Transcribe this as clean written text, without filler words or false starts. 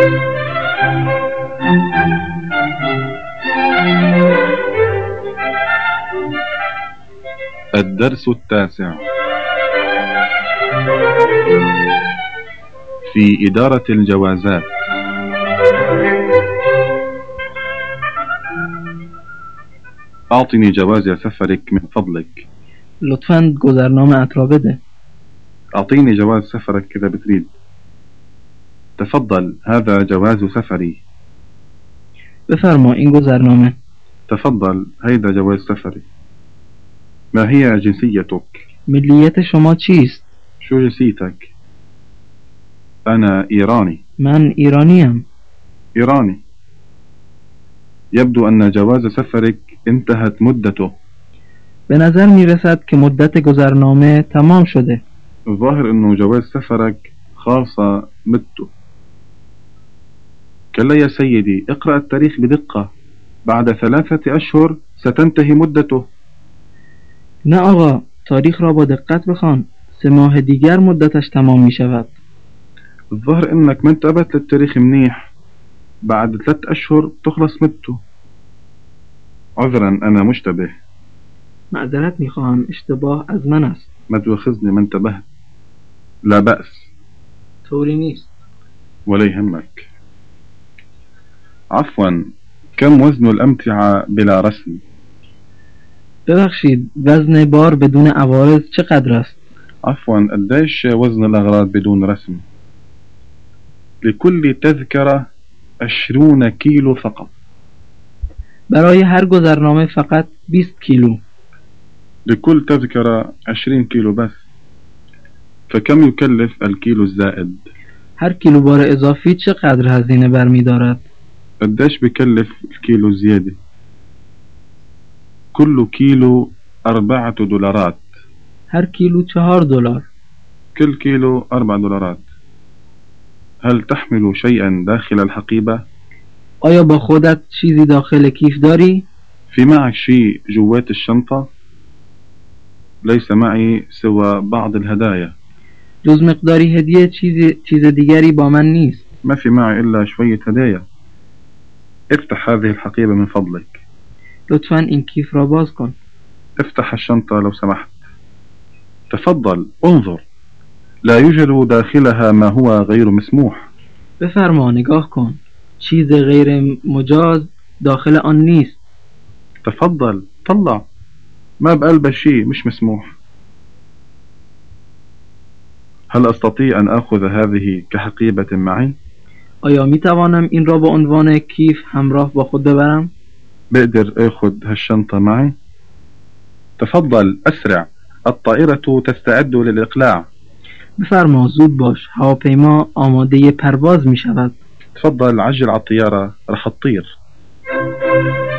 الدرس 9 في إدارة الجوازات. أعطني جواز سفرك من فضلك. لطفاً گذرنامه را بده. أعطيني جواز سفرك إذا بتريد. تفضل، هذا جواز سفري. بفرما این گذرنامه. تفضل، هيدا جواز سفري. ما هي جنسيتك؟ ملیت شما چیست؟ شو جنسيتك؟ أنا إيراني. من ایرانیم. إيراني. يبدو أن جواز سفرك انتهت مدته. به نظر می رسد که مدت گذرنامه تمام شده. الظاهر أنه جواز سفرك خاصة مدته. كلا يا سيدي، اقرأ التاريخ بدقة. بعد 3 أشهر ستنتهي مدته. نه آقا، تاریخ را با دقت بخوان. 3 ماه دیگر مدتش تمام می شود. الظاهر انك ما انتبهت للتاريخ منيح. بعد 3 أشهر تخلص مدته. عذرا، أنا مشتبه. معذرت می خواهم، اشتباه از من است. ما تؤاخذني، ما انتبهت. لا بأس. طوری نیست. ولا يهمك. عفوا، كم وزن الأمتعة بلا رسم؟ ببخشید، وزن بار بدون عوارض چقدر است؟ عفوا، قديش وزن الأغراض بدون رسم؟ لكل تذكرة 20 كيلو فقط. برای هر گذرنامه فقط 20 کیلو. لكل تذكرة 20 كيلو بس. فكم يكلف الكيلو الزائد؟ هر کیلو بار اضافی چقدر هزینه برمی دارد؟ قديش بكلف الكيلو الزيادة؟ كل كيلو 4 دولارات. هر کیلو 4 دلار. كل كيلو 4 دولارات. هل تحمل شيئا داخل الحقيبة؟ آیا با خودت چیزی داخل کیف داری؟ في معك شيء جوات الشنطة؟ ليس معي سوى بعض الهدايا. جز مقداری هدیه چیز دیگری با من نیست. ما في معي إلا شوية هدايا. افتح هذه الحقيبة من فضلك. لطفاً این کیف را باز کن. افتح الشنطة لو سمحت. تفضل، انظر. لا يوجد داخلها ما هو غير مسموح. بفرما، نگاه کن. چیز غیر مجاز داخل آن نیست. تفضل، طلع. ما بقلبها شيء مش مسموح. هل أستطيع أن أخذ هذه كحقيبة معي؟ آیا می توانم این را با عنوان کیف همراه با خود ببرم؟ بقدر أخذ هالشنطة معي؟ تفضل، أسرع. الطائرة تستعد للإقلاع. بفرما، زود باش. هواپیما آماده پرواز می شود. تفضل، عجل على الطيارة، رح تطير.